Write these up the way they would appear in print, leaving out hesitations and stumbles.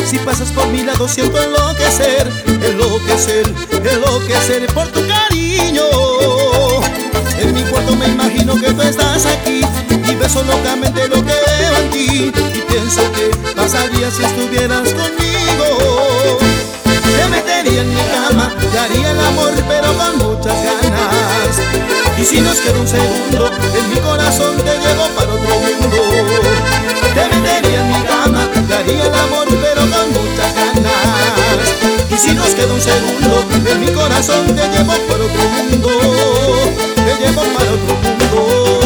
Si pasas por mi lado siento enloquecer, enloquecer, enloquecer por tu cariño. En mi cuarto me imagino que tú estás aquí y beso locamente lo que veo en ti. Y pienso que pasaría si estuvieras conmigo. Te metería en mi cama, te haría el amor pero con muchas ganas. Y si nos queda un segundo, en mi corazón te llevo para otro mundo. Te metería en mi cama, te haría el amor pero con muchas ganas. Y si nos queda un segundo, en mi corazón te llevo para otro mundo. Te llevo para otro mundo.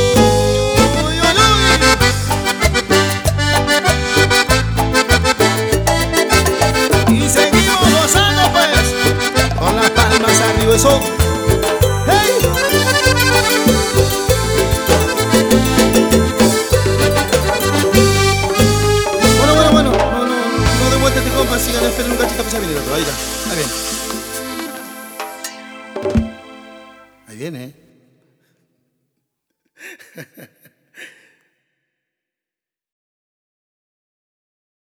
Y seguimos gozando pues, con las palmas arriba, eso. ¡Hey! Bueno, no devuélvete, compa, sigan, esperen un cachito que se viene el otro, ahí está, ahí viene. Ahí viene,